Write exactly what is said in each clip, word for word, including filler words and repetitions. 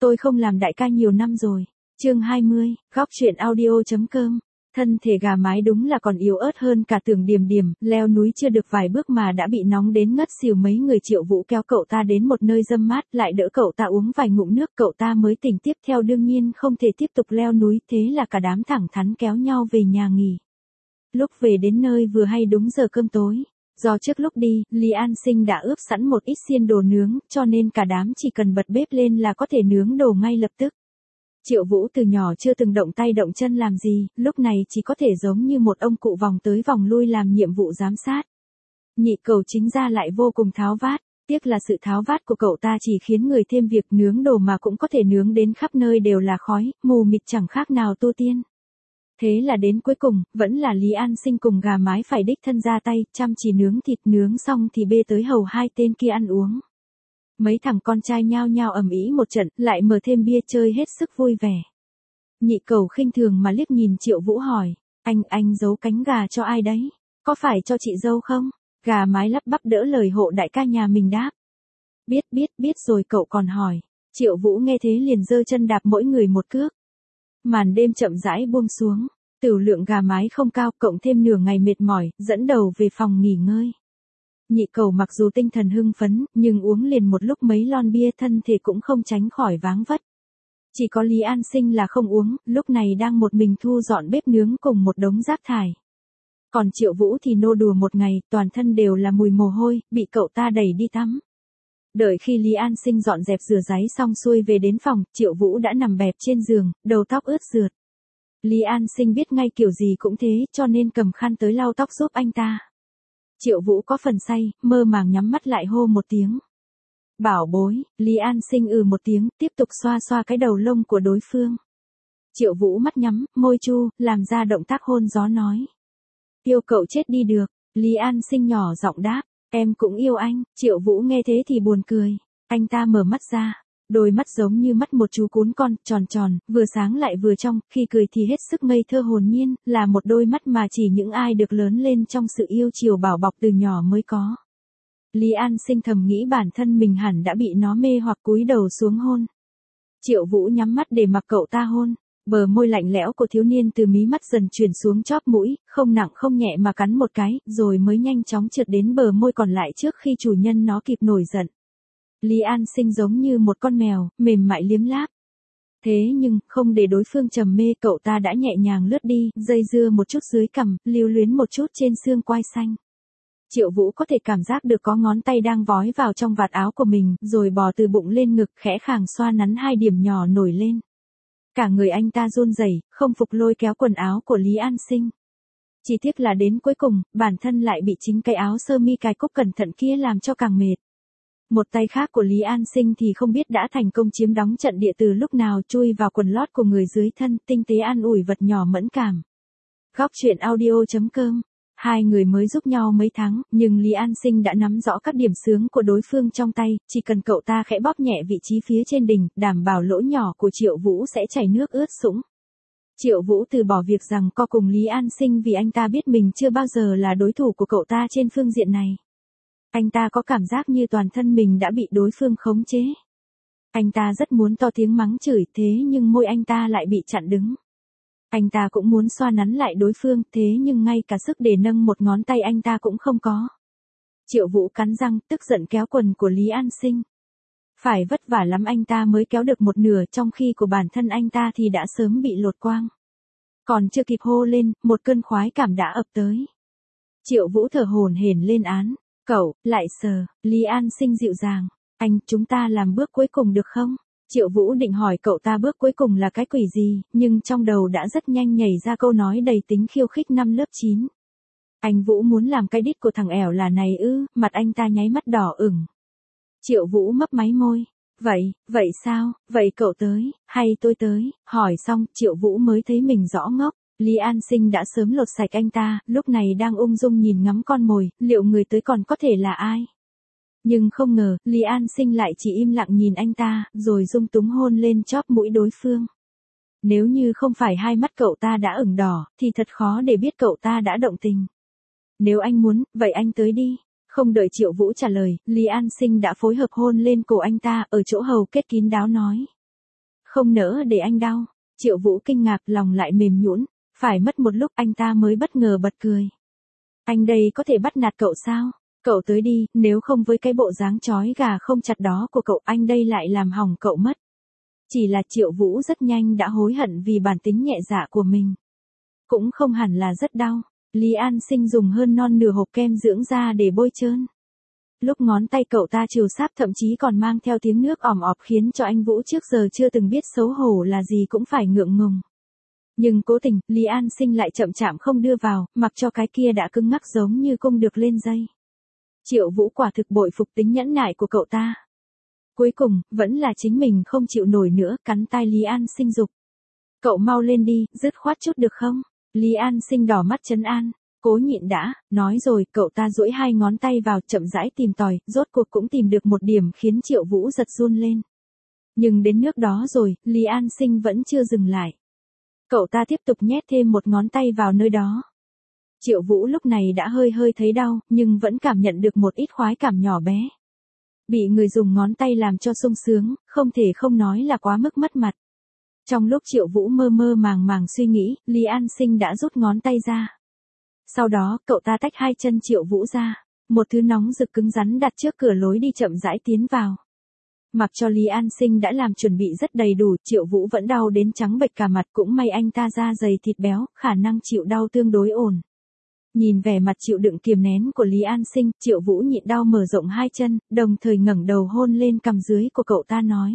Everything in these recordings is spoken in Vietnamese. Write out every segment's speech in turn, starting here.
tôi không làm đại ca nhiều năm rồi. Chương hai mươi, góc truyện audio.com. Thân thể gà mái đúng là còn yếu ớt hơn cả Tưởng Điềm Điềm, leo núi chưa được vài bước mà đã bị nóng đến ngất xỉu. Mấy người Triệu Vũ kéo cậu ta đến một nơi râm mát, lại đỡ cậu ta uống vài ngụm nước, cậu ta mới tỉnh. Tiếp theo đương nhiên không thể tiếp tục leo núi, thế là cả đám thẳng thắn kéo nhau về nhà nghỉ. Lúc về đến nơi vừa hay đúng giờ cơm tối. Do trước lúc đi, Lý An Sinh đã ướp sẵn một ít xiên đồ nướng, cho nên cả đám chỉ cần bật bếp lên là có thể nướng đồ ngay lập tức. Triệu Vũ từ nhỏ chưa từng động tay động chân làm gì, lúc này chỉ có thể giống như một ông cụ vòng tới vòng lui làm nhiệm vụ giám sát. Nhị Cẩu chính ra lại vô cùng tháo vát, tiếc là sự tháo vát của cậu ta chỉ khiến người thêm việc, nướng đồ mà cũng có thể nướng đến khắp nơi đều là khói, mù mịt chẳng khác nào tu tiên. Thế là đến cuối cùng, vẫn là Lý An Sinh cùng gà mái phải đích thân ra tay, chăm chỉ nướng thịt, nướng xong thì bê tới hầu hai tên kia ăn uống. Mấy thằng con trai nhao nhao ầm ĩ một trận, lại mở thêm bia chơi hết sức vui vẻ. Nhị Cẩu khinh thường mà liếc nhìn Triệu Vũ hỏi, anh, anh giấu cánh gà cho ai đấy? Có phải cho chị dâu không? Gà mái lắp bắp đỡ lời hộ đại ca nhà mình đáp. Biết, biết, biết rồi. Cậu còn hỏi. Triệu Vũ nghe thế liền giơ chân đạp mỗi người một cước. Màn đêm chậm rãi buông xuống, tửu lượng gà mái không cao, cộng thêm nửa ngày mệt mỏi, dẫn đầu về phòng nghỉ ngơi. Nhị Cẩu mặc dù tinh thần hưng phấn, nhưng uống liền một lúc mấy lon bia, thân thể cũng không tránh khỏi váng vất. Chỉ có Lý An Sinh là không uống, lúc này đang một mình thu dọn bếp nướng cùng một đống rác thải. Còn Triệu Vũ thì nô đùa một ngày, toàn thân đều là mùi mồ hôi, bị cậu ta đẩy đi tắm. Đợi khi Lý An Sinh dọn dẹp rửa ráy xong xuôi về đến phòng, Triệu Vũ đã nằm bẹp trên giường, đầu tóc ướt rượt. Lý An Sinh biết ngay kiểu gì cũng thế, cho nên cầm khăn tới lau tóc giúp anh ta. Triệu Vũ có phần say, mơ màng nhắm mắt lại hô một tiếng. Bảo bối. Lý An Sinh ừ một tiếng, tiếp tục xoa xoa cái đầu lông của đối phương. Triệu Vũ mắt nhắm, môi chu, làm ra động tác hôn gió nói. Yêu cậu chết đi được. Lý An Sinh nhỏ giọng đáp. Em cũng yêu anh. Triệu Vũ nghe thế thì buồn cười. Anh ta mở mắt ra. Đôi mắt giống như mắt một chú cún con, tròn tròn, vừa sáng lại vừa trong, khi cười thì hết sức ngây thơ hồn nhiên, là một đôi mắt mà chỉ những ai được lớn lên trong sự yêu chiều bảo bọc từ nhỏ mới có. Lý An Sinh thầm nghĩ bản thân mình hẳn đã bị nó mê hoặc, cúi đầu xuống hôn. Triệu Vũ nhắm mắt để mặc cậu ta hôn. Bờ môi lạnh lẽo của thiếu niên từ mí mắt dần chuyển xuống chóp mũi, không nặng không nhẹ mà cắn một cái, rồi mới nhanh chóng trượt đến bờ môi còn lại trước khi chủ nhân nó kịp nổi giận. Lý An Sinh giống như một con mèo, mềm mại liếm láp. Thế nhưng, không để đối phương trầm mê, cậu ta đã nhẹ nhàng lướt đi, dây dưa một chút dưới cằm, lưu luyến một chút trên xương quai xanh. Triệu Vũ có thể cảm giác được có ngón tay đang vói vào trong vạt áo của mình, rồi bò từ bụng lên ngực, khẽ khàng xoa nắn hai điểm nhỏ nổi lên. Cả người anh ta run rẩy, không phục lôi kéo quần áo của Lý An Sinh. Chỉ tiếc là đến cuối cùng, bản thân lại bị chính cái áo sơ mi cài cúc cẩn thận kia làm cho càng mệt. Một tay khác của Lý An Sinh thì không biết đã thành công chiếm đóng trận địa từ lúc nào, chui vào quần lót của người dưới thân, tinh tế an ủi vật nhỏ mẫn cảm. Góc truyện audio.com. Hai người mới giúp nhau mấy tháng, nhưng Lý An Sinh đã nắm rõ các điểm xướng của đối phương trong tay, chỉ cần cậu ta khẽ bóp nhẹ vị trí phía trên đỉnh, đảm bảo lỗ nhỏ của Triệu Vũ sẽ chảy nước ướt sũng. Triệu Vũ từ bỏ việc rằng co cùng Lý An Sinh vì anh ta biết mình chưa bao giờ là đối thủ của cậu ta trên phương diện này. Anh ta có cảm giác như toàn thân mình đã bị đối phương khống chế. Anh ta rất muốn to tiếng mắng chửi, thế nhưng môi anh ta lại bị chặn đứng. Anh ta cũng muốn xoa nắn lại đối phương, thế nhưng ngay cả sức để nâng một ngón tay anh ta cũng không có. Triệu Vũ cắn răng, tức giận kéo quần của Lý An Sinh. Phải vất vả lắm anh ta mới kéo được một nửa, trong khi của bản thân anh ta thì đã sớm bị lột quang. Còn chưa kịp hô lên, một cơn khoái cảm đã ập tới. Triệu Vũ thở hổn hển lên án. Cậu, lại sờ. Lý An Sinh dịu dàng. Anh, chúng ta làm bước cuối cùng được không? Triệu Vũ định hỏi cậu ta bước cuối cùng là cái quỷ gì, nhưng trong đầu đã rất nhanh nhảy ra câu nói đầy tính khiêu khích năm lớp chín. Anh Vũ muốn làm cái đít của thằng ẻo là này ư? Mặt anh ta nháy mắt đỏ ửng. Triệu Vũ mấp máy môi. Vậy, vậy sao? Vậy cậu tới, hay tôi tới? Hỏi xong, Triệu Vũ mới thấy mình rõ ngốc. Lý An Sinh đã sớm lột sạch anh ta, lúc này đang ung dung nhìn ngắm con mồi, liệu người tới còn có thể là ai? Nhưng không ngờ, Lý An Sinh lại chỉ im lặng nhìn anh ta, rồi dung túng hôn lên chóp mũi đối phương. Nếu như không phải hai mắt cậu ta đã ửng đỏ, thì thật khó để biết cậu ta đã động tình. Nếu anh muốn, vậy anh tới đi. Không đợi Triệu Vũ trả lời, Lý An Sinh đã phối hợp hôn lên cổ anh ta, ở chỗ hầu kết kín đáo nói. Không nỡ để anh đau. Triệu Vũ kinh ngạc, lòng lại mềm nhũn, phải mất một lúc anh ta mới bất ngờ bật cười. Anh đây có thể bắt nạt cậu sao? Cậu tới đi, nếu không với cái bộ dáng chói gà không chặt đó của cậu, anh đây lại làm hỏng cậu mất. Chỉ là Triệu Vũ rất nhanh đã hối hận vì bản tính nhẹ dạ của mình. Cũng không hẳn là rất đau. Lý An Sinh dùng hơn non nửa hộp kem dưỡng da để bôi trơn. Lúc ngón tay cậu ta trìu sáp thậm chí còn mang theo tiếng nước ỏm ọp khiến cho anh Vũ trước giờ chưa từng biết xấu hổ là gì cũng phải ngượng ngùng. Nhưng cố tình, Lý An Sinh lại chậm chạp không đưa vào, mặc cho cái kia đã cứng ngắc giống như cung được lên dây. Triệu Vũ quả thực bội phục tính nhẫn nại của cậu ta. Cuối cùng, vẫn là chính mình không chịu nổi nữa, cắn tai Lý An Sinh giục. Cậu mau lên đi, dứt khoát chút được không? Lý An Sinh đỏ mắt trấn an. Cố nhịn đã, nói rồi, cậu ta duỗi hai ngón tay vào chậm rãi tìm tòi, rốt cuộc cũng tìm được một điểm khiến Triệu Vũ giật run lên. Nhưng đến nước đó rồi, Lý An Sinh vẫn chưa dừng lại. Cậu ta tiếp tục nhét thêm một ngón tay vào nơi đó. Triệu Vũ lúc này đã hơi hơi thấy đau, nhưng vẫn cảm nhận được một ít khoái cảm nhỏ bé. Bị người dùng ngón tay làm cho sung sướng, không thể không nói là quá mức mất mặt. Trong lúc Triệu Vũ mơ mơ màng màng suy nghĩ, Lý An Sinh đã rút ngón tay ra. Sau đó, cậu ta tách hai chân Triệu Vũ ra. Một thứ nóng rực cứng rắn đặt trước cửa lối đi chậm rãi tiến vào. Mặc cho Lý An Sinh đã làm chuẩn bị rất đầy đủ, Triệu Vũ vẫn đau đến trắng bệch cả mặt, cũng may anh ta da dày thịt béo, khả năng chịu đau tương đối ổn. Nhìn vẻ mặt chịu đựng kiềm nén của Lý An Sinh, Triệu Vũ nhịn đau mở rộng hai chân, đồng thời ngẩng đầu hôn lên cằm dưới của cậu ta nói.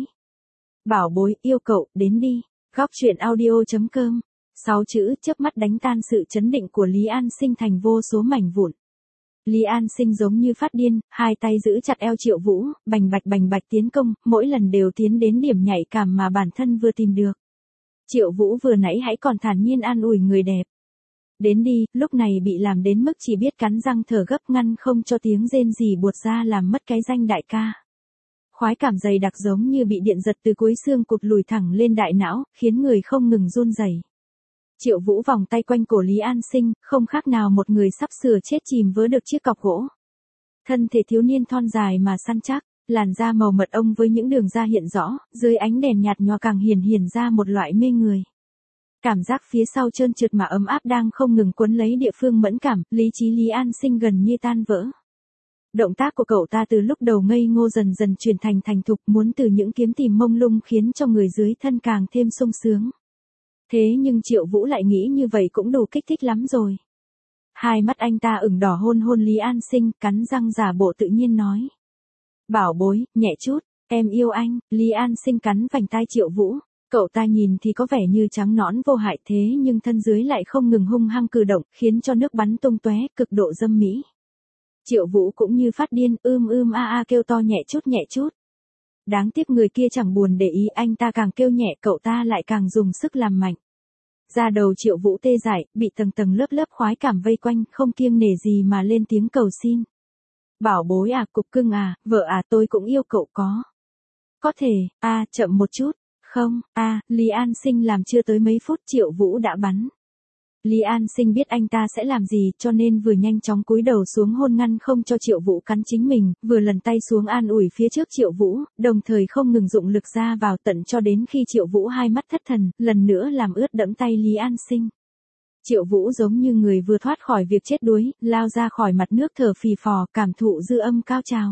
Bảo bối, yêu cậu, đến đi. Góc truyện audio chấm com. Sáu chữ chớp mắt đánh tan sự chấn định của Lý An Sinh thành vô số mảnh vụn. Lý An Sinh giống như phát điên, hai tay giữ chặt eo Triệu Vũ, bành bạch bành bạch tiến công, mỗi lần đều tiến đến điểm nhạy cảm mà bản thân vừa tìm được. Triệu Vũ vừa nãy hãy còn thản nhiên an ủi người đẹp. Đến đi, lúc này bị làm đến mức chỉ biết cắn răng thở gấp ngăn không cho tiếng rên rỉ buột ra làm mất cái danh đại ca. Khoái cảm dày đặc giống như bị điện giật từ cuối xương cụt lùi thẳng lên đại não, khiến người không ngừng run rẩy. Triệu Vũ vòng tay quanh cổ Lý An Sinh, không khác nào một người sắp sửa chết chìm vớ được chiếc cọc gỗ. Thân thể thiếu niên thon dài mà săn chắc, làn da màu mật ong với những đường da hiện rõ, dưới ánh đèn nhạt nhòa càng hiển hiển ra một loại mê người. Cảm giác phía sau trơn trượt mà ấm áp đang không ngừng quấn lấy địa phương mẫn cảm, lý trí Lý An Sinh gần như tan vỡ. Động tác của cậu ta từ lúc đầu ngây ngô dần dần chuyển thành thành thục, muốn từ những kiếm tìm mông lung khiến cho người dưới thân càng thêm sung sướng. Thế nhưng Triệu Vũ lại nghĩ như vậy cũng đủ kích thích lắm rồi. Hai mắt anh ta ửng đỏ hôn hôn Lý An Sinh, cắn răng giả bộ tự nhiên nói. Bảo bối, nhẹ chút, em yêu anh. Lý An Sinh cắn vành tai Triệu Vũ. Cậu ta nhìn thì có vẻ như trắng nõn vô hại thế nhưng thân dưới lại không ngừng hung hăng cử động, khiến cho nước bắn tung tóe, cực độ dâm mỹ. Triệu Vũ cũng như phát điên, ưm ưm a a kêu to nhẹ chút nhẹ chút. Đáng tiếc người kia chẳng buồn để ý, anh ta càng kêu nhẹ cậu ta lại càng dùng sức làm mạnh. Da đầu Triệu Vũ tê dại, bị tầng tầng lớp lớp khoái cảm vây quanh, không kiêng nể gì mà lên tiếng cầu xin. Bảo bối à, cục cưng à, vợ à, tôi cũng yêu cậu có. Có thể, a à, chậm một chút. Không, a à, Lý An Sinh làm chưa tới mấy phút Triệu Vũ đã bắn. Lý An Sinh biết anh ta sẽ làm gì cho nên vừa nhanh chóng cúi đầu xuống hôn ngăn không cho Triệu Vũ cắn chính mình, vừa lần tay xuống an ủi phía trước Triệu Vũ, đồng thời không ngừng dụng lực ra vào tận cho đến khi Triệu Vũ hai mắt thất thần, lần nữa làm ướt đẫm tay Lý An Sinh. Triệu Vũ giống như người vừa thoát khỏi việc chết đuối, lao ra khỏi mặt nước thở phì phò, cảm thụ dư âm cao trào.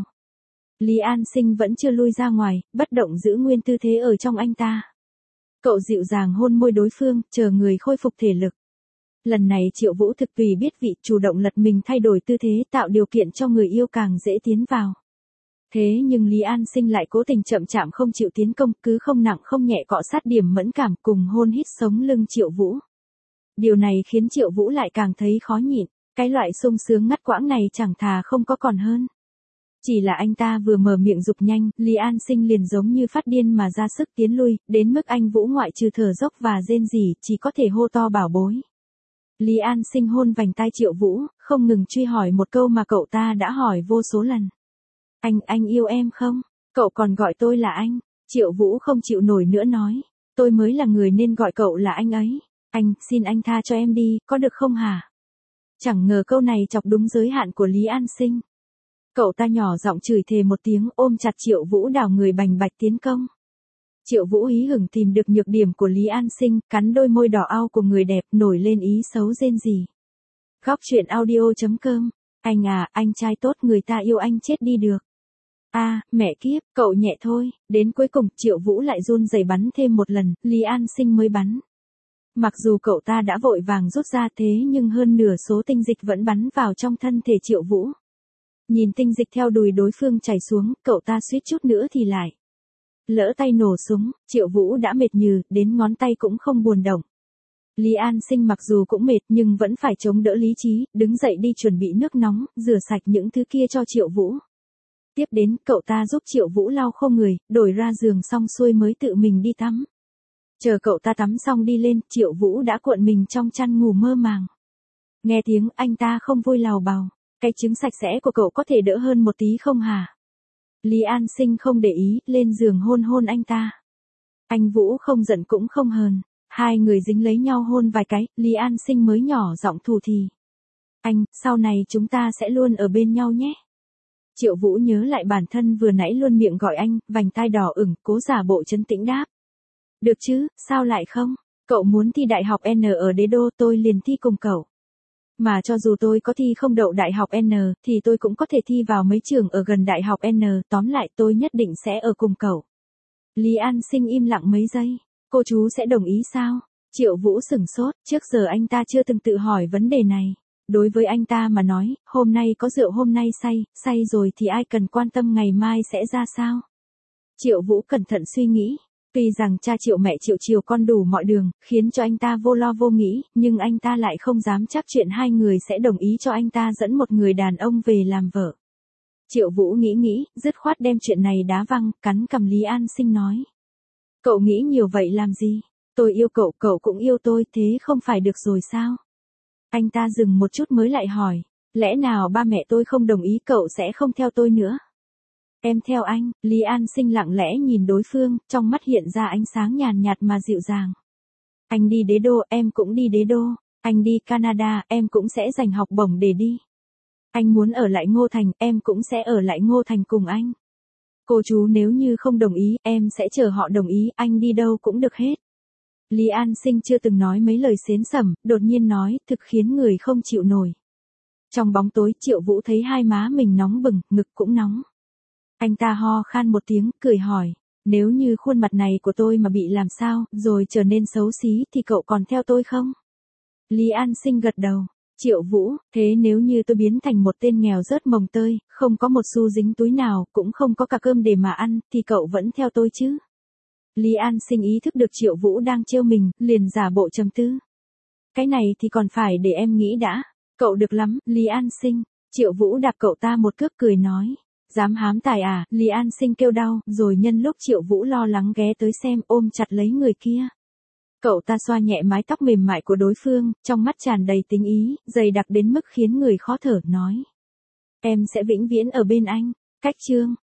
Lý An Sinh vẫn chưa lui ra ngoài, bất động giữ nguyên tư thế ở trong anh ta. Cậu dịu dàng hôn môi đối phương, chờ người khôi phục thể lực. Lần này Triệu Vũ thực tùy biết vị, chủ động lật mình thay đổi tư thế, tạo điều kiện cho người yêu càng dễ tiến vào. Thế nhưng Lý An Sinh lại cố tình chậm chạp không chịu tiến công, cứ không nặng không nhẹ cọ sát điểm mẫn cảm cùng hôn hít sống lưng Triệu Vũ. Điều này khiến Triệu Vũ lại càng thấy khó nhịn, cái loại sung sướng ngắt quãng này chẳng thà không có còn hơn. Chỉ là anh ta vừa mở miệng dục nhanh, Lý An Sinh liền giống như phát điên mà ra sức tiến lui, đến mức anh Vũ ngoại trừ thở dốc và rên rỉ, chỉ có thể hô to bảo bối. Lý An Sinh hôn vành tai Triệu Vũ, không ngừng truy hỏi một câu mà cậu ta đã hỏi vô số lần. Anh, anh yêu em không? Cậu còn gọi tôi là anh. Triệu Vũ không chịu nổi nữa nói. Tôi mới là người nên gọi cậu là anh ấy. Anh, xin anh tha cho em đi, có được không hả? Chẳng ngờ câu này chọc đúng giới hạn của Lý An Sinh. Cậu ta nhỏ giọng chửi thề một tiếng ôm chặt Triệu Vũ đảo người bành bạch tiến công. Triệu Vũ hí hửng tìm được nhược điểm của Lý An Sinh, cắn đôi môi đỏ au của người đẹp, nổi lên ý xấu rên rỉ. Góc truyện audio chấm com. Anh à, anh trai tốt, người ta yêu anh chết đi được. A, à, mẹ kiếp, cậu nhẹ thôi. Đến cuối cùng, Triệu Vũ lại run rẩy bắn thêm một lần, Lý An Sinh mới bắn. Mặc dù cậu ta đã vội vàng rút ra thế nhưng hơn nửa số tinh dịch vẫn bắn vào trong thân thể Triệu Vũ. Nhìn tinh dịch theo đùi đối phương chảy xuống, cậu ta suýt chút nữa thì lại lỡ tay nổ súng. Triệu Vũ đã mệt nhừ, đến ngón tay cũng không buồn động. Lý An Sinh mặc dù cũng mệt nhưng vẫn phải chống đỡ lý trí, đứng dậy đi chuẩn bị nước nóng, rửa sạch những thứ kia cho Triệu Vũ. Tiếp đến, cậu ta giúp Triệu Vũ lau khô người, đổi ra giường xong xuôi mới tự mình đi tắm. Chờ cậu ta tắm xong đi lên, Triệu Vũ đã cuộn mình trong chăn ngủ mơ màng. Nghe tiếng anh ta không vui lào bào. Cái trứng sạch sẽ của cậu có thể đỡ hơn một tí không hả? Lý An Sinh không để ý, lên giường hôn hôn anh ta. Anh Vũ không giận cũng không hờn. Hai người dính lấy nhau hôn vài cái, Lý An Sinh mới nhỏ giọng thủ thỉ. Anh, sau này chúng ta sẽ luôn ở bên nhau nhé. Triệu Vũ nhớ lại bản thân vừa nãy luôn miệng gọi anh, vành tai đỏ ửng, cố giả bộ trấn tĩnh đáp. Được chứ, sao lại không? Cậu muốn thi đại học N ở Đế Đô, tôi liền thi cùng cậu. Mà cho dù tôi có thi không đậu đại học N, thì tôi cũng có thể thi vào mấy trường ở gần đại học N, tóm lại tôi nhất định sẽ ở cùng cậu. Lý An Sinh im lặng mấy giây. Cô chú sẽ đồng ý sao? Triệu Vũ sửng sốt, trước giờ anh ta chưa từng tự hỏi vấn đề này. Đối với anh ta mà nói, hôm nay có rượu hôm nay say, say rồi thì ai cần quan tâm ngày mai sẽ ra sao? Triệu Vũ cẩn thận suy nghĩ. Tuy rằng cha Triệu mẹ Triệu chiều con đủ mọi đường, khiến cho anh ta vô lo vô nghĩ, nhưng anh ta lại không dám chắc chuyện hai người sẽ đồng ý cho anh ta dẫn một người đàn ông về làm vợ. Triệu Vũ nghĩ nghĩ, dứt khoát đem chuyện này đá văng, cắn cằm Lý An Sinh nói. Cậu nghĩ nhiều vậy làm gì? Tôi yêu cậu, cậu cũng yêu tôi, thế không phải được rồi sao? Anh ta dừng một chút mới lại hỏi, lẽ nào ba mẹ tôi không đồng ý cậu sẽ không theo tôi nữa? Em theo anh. Lý An Sinh lặng lẽ nhìn đối phương, trong mắt hiện ra ánh sáng nhàn nhạt mà dịu dàng. Anh đi Đế Đô, em cũng đi Đế Đô. Anh đi Canada, em cũng sẽ dành học bổng để đi. Anh muốn ở lại Ngô Thành, em cũng sẽ ở lại Ngô Thành cùng anh. Cô chú nếu như không đồng ý, em sẽ chờ họ đồng ý, anh đi đâu cũng được hết. Lý An Sinh chưa từng nói mấy lời xến xẩm, đột nhiên nói, thực khiến người không chịu nổi. Trong bóng tối, Triệu Vũ thấy hai má mình nóng bừng, ngực cũng nóng. Anh ta ho khan một tiếng, cười hỏi, nếu như khuôn mặt này của tôi mà bị làm sao, rồi trở nên xấu xí thì cậu còn theo tôi không? Lý An Sinh gật đầu. Triệu Vũ, thế nếu như tôi biến thành một tên nghèo rớt mồng tơi, không có một xu dính túi nào, cũng không có cả cơm để mà ăn, thì cậu vẫn theo tôi chứ? Lý An Sinh ý thức được Triệu Vũ đang trêu mình, liền giả bộ trầm tư. Cái này thì còn phải để em nghĩ đã. Cậu được lắm, Lý An Sinh. Triệu Vũ đạp cậu ta một cước cười nói. Dám hám tài à? Lý An Sinh kêu đau, rồi nhân lúc Triệu Vũ lo lắng ghé tới xem, ôm chặt lấy người kia. Cậu ta xoa nhẹ mái tóc mềm mại của đối phương, trong mắt tràn đầy tình ý, dày đặc đến mức khiến người khó thở, nói. Em sẽ vĩnh viễn ở bên anh. Cách chương.